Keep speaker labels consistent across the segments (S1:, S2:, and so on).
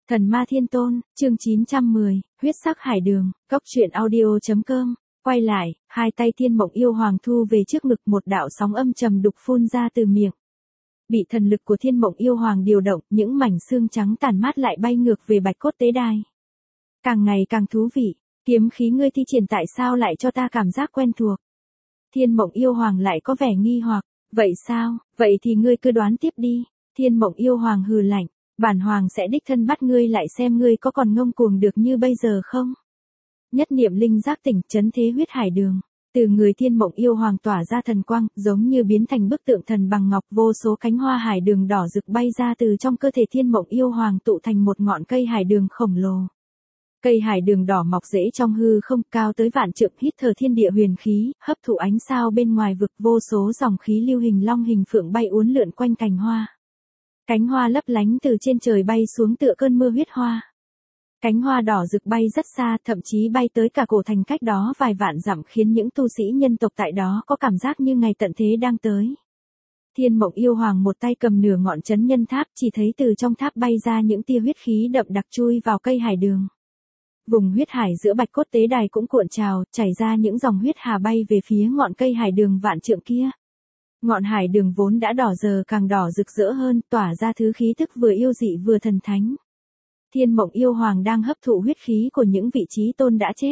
S1: Thần Ma Thiên Tôn, chương 910, huyết sắc hải đường, góc truyện audio.com. Quay lại, hai tay Thiên Mộng Yêu Hoàng thu về trước ngực, một đạo sóng âm trầm đục phun ra từ miệng. Bị thần lực của Thiên Mộng Yêu Hoàng điều động, những mảnh xương trắng tàn mát lại bay ngược về bạch cốt tế đài. Càng ngày càng thú vị, kiếm khí ngươi thi triển tại sao lại cho ta cảm giác quen thuộc? Thiên Mộng Yêu Hoàng lại có vẻ nghi hoặc, vậy sao, vậy thì ngươi cứ đoán tiếp đi. Thiên Mộng Yêu Hoàng hừ lạnh, bản hoàng sẽ đích thân bắt ngươi lại xem ngươi có còn ngông cuồng được như bây giờ không. Nhất niệm linh giác tỉnh, chấn thế huyết hải đường. Từ người Thiên Mộng Yêu Hoàng tỏa ra thần quang, giống như biến thành bức tượng thần bằng ngọc, vô số cánh hoa hải đường đỏ rực bay ra từ trong cơ thể Thiên Mộng Yêu Hoàng, tụ thành một ngọn cây hải đường khổng lồ. Cây hải đường đỏ mọc rễ trong hư không, cao tới vạn trượng, hít thở thiên địa huyền khí, hấp thụ ánh sao bên ngoài vực, vô số dòng khí lưu hình long hình phượng bay uốn lượn quanh cành hoa. Cánh hoa lấp lánh từ trên trời bay xuống tựa cơn mưa huyết hoa. Cánh hoa đỏ rực bay rất xa, thậm chí bay tới cả cổ thành cách đó vài vạn dặm, khiến những tu sĩ nhân tộc tại đó có cảm giác như ngày tận thế đang tới. Thiên Mộng Yêu Hoàng một tay cầm nửa ngọn chấn nhân tháp, chỉ thấy từ trong tháp bay ra những tia huyết khí đậm đặc chui vào cây hải đường. Vùng huyết hải giữa bạch cốt tế đài cũng cuộn trào, chảy ra những dòng huyết hà bay về phía ngọn cây hải đường vạn trượng kia. Ngọn hải đường vốn đã đỏ giờ càng đỏ rực rỡ hơn, tỏa ra thứ khí thức vừa yêu dị vừa thần thánh. Thiên Mộng Yêu Hoàng đang hấp thụ huyết khí của những vị trí tôn đã chết.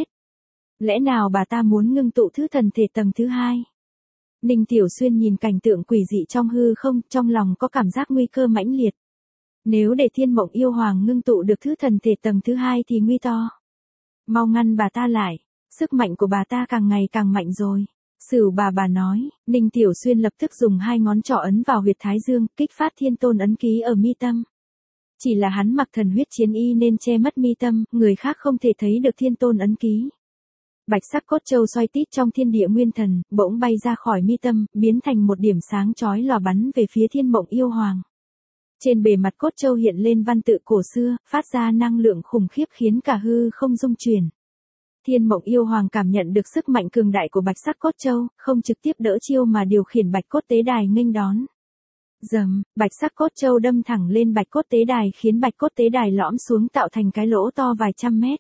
S1: Lẽ nào bà ta muốn ngưng tụ thứ thần thể tầng thứ hai? Ninh Tiểu Xuyên nhìn cảnh tượng quỷ dị trong hư không, trong lòng có cảm giác nguy cơ mãnh liệt. Nếu để Thiên Mộng Yêu Hoàng ngưng tụ được thứ thần thể tầng thứ hai thì nguy to. Mau ngăn bà ta lại, sức mạnh của bà ta càng ngày càng mạnh rồi. Sửu bà nói. Ninh Tiểu Xuyên lập tức dùng hai ngón trỏ ấn vào huyệt thái dương, kích phát thiên tôn ấn ký ở mi tâm. Chỉ là hắn mặc thần huyết chiến y nên che mất mi tâm, người khác không thể thấy được thiên tôn ấn ký. Bạch sắc cốt châu xoay tít trong thiên địa nguyên thần, bỗng bay ra khỏi mi tâm, biến thành một điểm sáng chói lòa bắn về phía Thiên Mộng Yêu Hoàng. Trên bề mặt cốt châu hiện lên văn tự cổ xưa, phát ra năng lượng khủng khiếp khiến cả hư không rung chuyển. Thiên Mộng Yêu Hoàng cảm nhận được sức mạnh cường đại của bạch sắc cốt châu, không trực tiếp đỡ chiêu mà điều khiển bạch cốt tế đài nghênh đón. Rầm, bạch sắc cốt châu đâm thẳng lên bạch cốt tế đài, khiến bạch cốt tế đài lõm xuống tạo thành cái lỗ to vài trăm mét.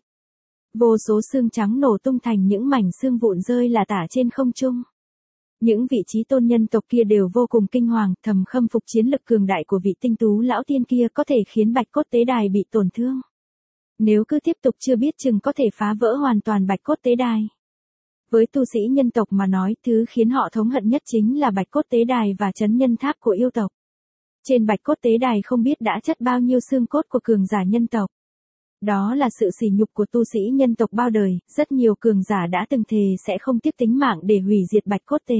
S1: Vô số xương trắng nổ tung thành những mảnh xương vụn rơi lả tả trên không trung. Những vị trí tôn nhân tộc kia đều vô cùng kinh hoàng, thầm khâm phục chiến lực cường đại của vị tinh tú lão tiên kia, có thể khiến bạch cốt tế đài bị tổn thương. Nếu cứ tiếp tục chưa biết chừng có thể phá vỡ hoàn toàn bạch cốt tế đài. Với tu sĩ nhân tộc mà nói, thứ khiến họ thống hận nhất chính là bạch cốt tế đài và chấn nhân tháp của yêu tộc. Trên bạch cốt tế đài không biết đã chất bao nhiêu xương cốt của cường giả nhân tộc. Đó là sự sỉ nhục của tu sĩ nhân tộc bao đời, rất nhiều cường giả đã từng thề sẽ không tiếc tính mạng để hủy diệt bạch cốt tế.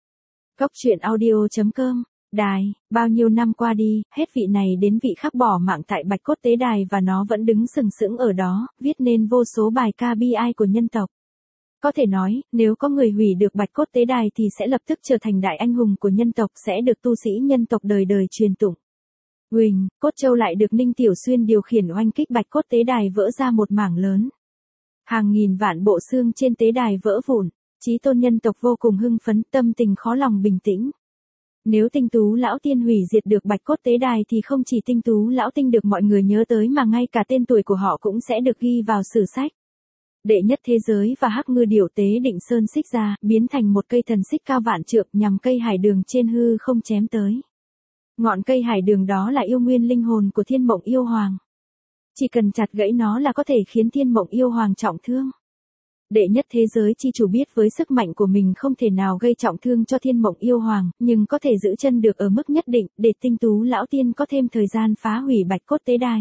S1: Góc truyện audio.com. Đài, bao nhiêu năm qua đi, hết vị này đến vị khác bỏ mạng tại bạch cốt tế đài và nó vẫn đứng sừng sững ở đó, viết nên vô số bài ca bi ai của nhân tộc. Có thể nói, nếu có người hủy được bạch cốt tế đài thì sẽ lập tức trở thành đại anh hùng của nhân tộc, sẽ được tu sĩ nhân tộc đời đời truyền tụng. Huỳnh, cốt châu lại được Ninh Tiểu Xuyên điều khiển oanh kích, bạch cốt tế đài vỡ ra một mảng lớn. Hàng nghìn vạn bộ xương trên tế đài vỡ vụn, chí tôn nhân tộc vô cùng hưng phấn, tâm tình khó lòng bình tĩnh. Nếu tinh tú lão tiên hủy diệt được bạch cốt tế đài thì không chỉ tinh tú lão tinh được mọi người nhớ tới mà ngay cả tên tuổi của họ cũng sẽ được ghi vào sử sách. Đệ nhất thế giới và hắc ngư điểu tế định sơn xích ra, biến thành một cây thần xích cao vạn trượng nhằm cây hải đường trên hư không chém tới. Ngọn cây hải đường đó là yêu nguyên linh hồn của Thiên Mộng Yêu Hoàng. Chỉ cần chặt gãy nó là có thể khiến Thiên Mộng Yêu Hoàng trọng thương. Đệ nhất thế giới chi chủ biết với sức mạnh của mình không thể nào gây trọng thương cho Thiên Mộng Yêu Hoàng, nhưng có thể giữ chân được ở mức nhất định, để tinh tú lão tiên có thêm thời gian phá hủy bạch cốt tế đài.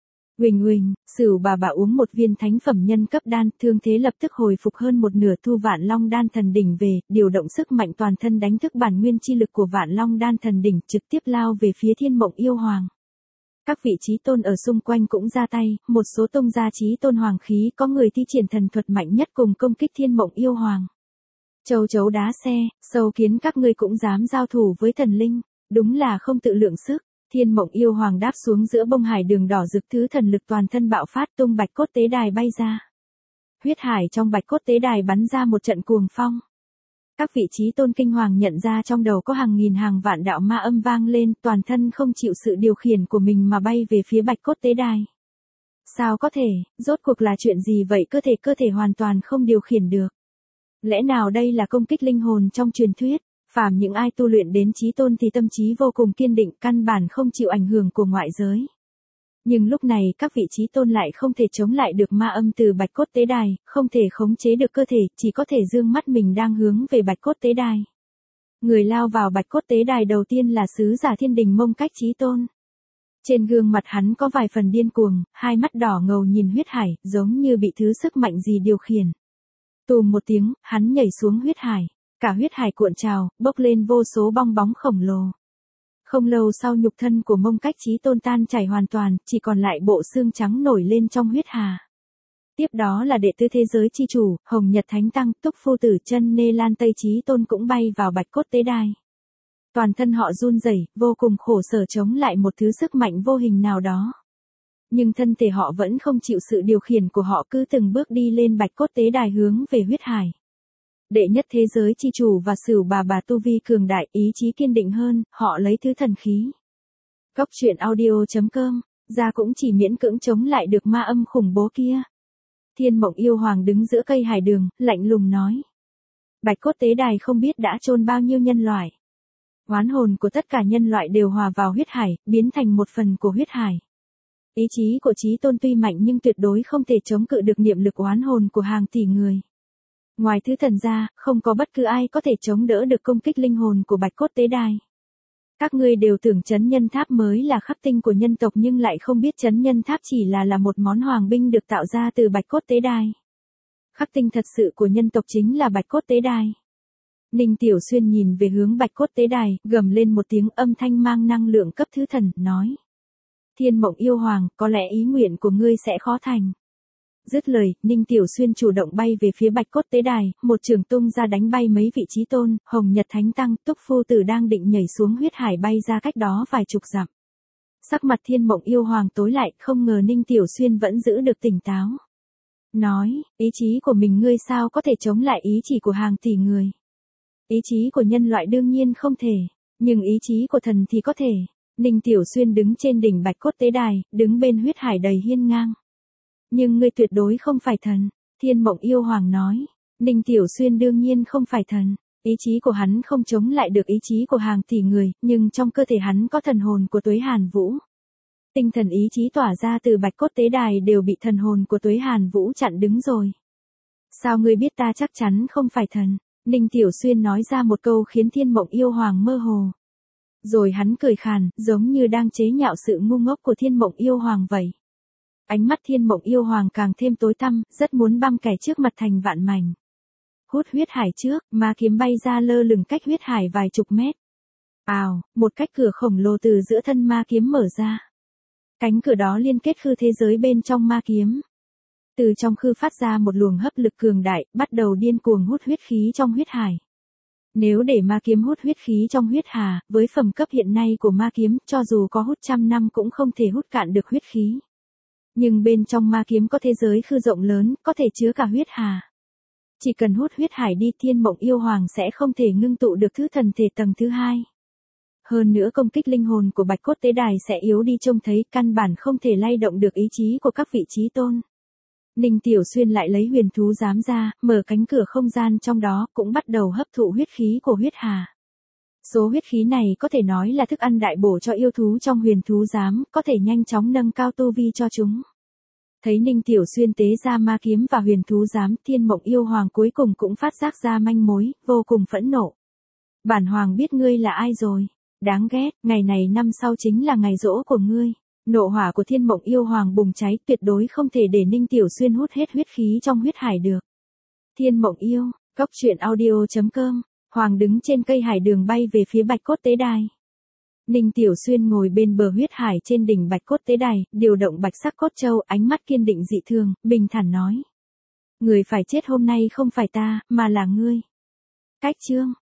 S1: Huỳnh, Sửu bà uống một viên thánh phẩm nhân cấp đan, thương thế lập tức hồi phục hơn một nửa, thu Vạn Long đan thần đỉnh về, điều động sức mạnh toàn thân đánh thức bản nguyên chi lực của Vạn Long đan thần đỉnh, trực tiếp lao về phía Thiên Mộng Yêu Hoàng. Các vị trí tôn ở xung quanh cũng ra tay, một số tông gia trí tôn hoàng khí, có người thi triển thần thuật mạnh nhất cùng công kích Thiên Mộng Yêu Hoàng. Châu chấu đá xe, sâu kiến các ngươi cũng dám giao thủ với thần linh, đúng là không tự lượng sức. Thiên Mộng Yêu Hoàng đáp xuống giữa bông hải đường đỏ rực, thứ thần lực toàn thân bạo phát, tung bạch cốt tế đài bay ra. Huyết hải trong bạch cốt tế đài bắn ra một trận cuồng phong. Các vị trí tôn kinh hoàng nhận ra trong đầu có hàng nghìn hàng vạn đạo ma âm vang lên, toàn thân không chịu sự điều khiển của mình mà bay về phía bạch cốt tế đài. Sao có thể, rốt cuộc là chuyện gì vậy, cơ thể hoàn toàn không điều khiển được. Lẽ nào đây là công kích linh hồn trong truyền thuyết? Phàm những ai tu luyện đến chí tôn thì tâm trí vô cùng kiên định, căn bản không chịu ảnh hưởng của ngoại giới. Nhưng lúc này các vị chí tôn lại không thể chống lại được ma âm từ bạch cốt tế đài, không thể khống chế được cơ thể, chỉ có thể dương mắt mình đang hướng về bạch cốt tế đài. Người lao vào bạch cốt tế đài đầu tiên là sứ giả thiên đình Mông Cách chí tôn. Trên gương mặt hắn có vài phần điên cuồng, hai mắt đỏ ngầu nhìn huyết hải, giống như bị thứ sức mạnh gì điều khiển. Tùm một tiếng, hắn nhảy xuống huyết hải. Cả huyết hải cuộn trào, bốc lên vô số bong bóng khổng lồ. Không lâu sau nhục thân của Mông Cách chí tôn tan chảy hoàn toàn, chỉ còn lại bộ xương trắng nổi lên trong huyết hà. Tiếp đó là đệ tứ thế giới chi chủ, Hồng Nhật Thánh Tăng, Túc Phu Tử Chân Nê Lan Tây chí tôn cũng bay vào bạch cốt tế đài. Toàn thân họ run rẩy, vô cùng khổ sở chống lại một thứ sức mạnh vô hình nào đó. Nhưng thân thể họ vẫn không chịu sự điều khiển của họ, cứ từng bước đi lên bạch cốt tế đài hướng về huyết hải. Đệ nhất thế giới chi chủ và Sửu bà tu vi cường đại, ý chí kiên định hơn, họ lấy thứ thần khí. Góc truyện audio.com, ra cũng chỉ miễn cưỡng chống lại được ma âm khủng bố kia. Thiên Mộng Yêu Hoàng đứng giữa cây hải đường, lạnh lùng nói. Bạch cốt tế đài không biết đã chôn bao nhiêu nhân loại. Oán hồn của tất cả nhân loại đều hòa vào huyết hải, biến thành một phần của huyết hải. Ý chí của chí tôn tuy mạnh nhưng tuyệt đối không thể chống cự được niệm lực oán hồn của hàng tỷ người. Ngoài thứ thần ra, không có bất cứ ai có thể chống đỡ được công kích linh hồn của bạch cốt tế đài. Các ngươi đều tưởng Chấn Nhân Tháp mới là khắc tinh của nhân tộc nhưng lại không biết Chấn Nhân Tháp chỉ là một món hoàng binh được tạo ra từ bạch cốt tế đài. Khắc tinh thật sự của nhân tộc chính là bạch cốt tế đài. Ninh Tiểu Xuyên nhìn về hướng bạch cốt tế đài, gầm lên một tiếng, âm thanh mang năng lượng cấp thứ thần, nói. Thiên Mộng Yêu Hoàng, có lẽ ý nguyện của ngươi sẽ khó thành. Dứt lời, Ninh Tiểu Xuyên chủ động bay về phía bạch cốt tế đài, một trường tung ra đánh bay mấy vị chí tôn, Hồng Nhật Thánh Tăng, Túc Phu Tử đang định nhảy xuống huyết hải bay ra cách đó vài chục dặm. Sắc mặt Thiên Mộng Yêu Hoàng tối lại, không ngờ Ninh Tiểu Xuyên vẫn giữ được tỉnh táo. Nói, ý chí của mình ngươi sao có thể chống lại ý chỉ của hàng tỷ người. Ý chí của nhân loại đương nhiên không thể, nhưng ý chí của thần thì có thể. Ninh Tiểu Xuyên đứng trên đỉnh bạch cốt tế đài, đứng bên huyết hải đầy hiên ngang. Nhưng ngươi tuyệt đối không phải thần, Thiên Mộng Yêu Hoàng nói. Ninh Tiểu Xuyên đương nhiên không phải thần, ý chí của hắn không chống lại được ý chí của hàng tỷ người, nhưng trong cơ thể hắn có thần hồn của Tuế Hàn Vũ. Tinh thần ý chí tỏa ra từ bạch cốt tế đài đều bị thần hồn của Tuế Hàn Vũ chặn đứng rồi. Sao ngươi biết ta chắc chắn không phải thần? Ninh Tiểu Xuyên nói ra một câu khiến Thiên Mộng Yêu Hoàng mơ hồ. Rồi hắn cười khàn, giống như đang chế nhạo sự ngu ngốc của Thiên Mộng Yêu Hoàng vậy. Ánh mắt Thiên Mộng Yêu Hoàng càng thêm tối tăm, rất muốn băm kẻ trước mặt thành vạn mảnh. Hút huyết hải trước, ma kiếm bay ra lơ lửng cách huyết hải vài chục mét. Ào, một cách cửa khổng lồ từ giữa thân ma kiếm mở ra. Cánh cửa đó liên kết khư thế giới bên trong ma kiếm. Từ trong khư phát ra một luồng hấp lực cường đại, bắt đầu điên cuồng hút huyết khí trong huyết hải. Nếu để ma kiếm hút huyết khí trong huyết hà, với phẩm cấp hiện nay của ma kiếm, cho dù có hút trăm năm cũng không thể hút cạn được huyết khí. Nhưng bên trong ma kiếm có thế giới khư rộng lớn, có thể chứa cả huyết hà. Chỉ cần hút huyết hải đi, Thiên Mộng Yêu Hoàng sẽ không thể ngưng tụ được thứ thần thể tầng thứ hai. Hơn nữa công kích linh hồn của bạch cốt tế đài sẽ yếu đi, trông thấy căn bản không thể lay động được ý chí của các vị chí tôn. Ninh Tiểu Xuyên lại lấy huyền thú giám ra, mở cánh cửa không gian trong đó, cũng bắt đầu hấp thụ huyết khí của huyết hà. Số huyết khí này có thể nói là thức ăn đại bổ cho yêu thú trong huyền thú giám, có thể nhanh chóng nâng cao tu vi cho chúng. Thấy Ninh Tiểu Xuyên tế ra ma kiếm và huyền thú giám, Thiên Mộng Yêu Hoàng cuối cùng cũng phát giác ra manh mối, vô cùng phẫn nộ. Bản Hoàng biết ngươi là ai rồi. Đáng ghét, ngày này năm sau chính là ngày giỗ của ngươi. Nộ hỏa của Thiên Mộng Yêu Hoàng bùng cháy, tuyệt đối không thể để Ninh Tiểu Xuyên hút hết huyết khí trong huyết hải được. Thiên Mộng Yêu, góc truyện audio.com, Hoàng đứng trên cây hải đường bay về phía bạch cốt tế đài. Ninh Tiểu Xuyên ngồi bên bờ huyết hải trên đỉnh bạch cốt tế đài, điều động bạch sắc cốt châu, ánh mắt kiên định dị thường, bình thản nói. Người phải chết hôm nay không phải ta, mà là ngươi. Cách chương.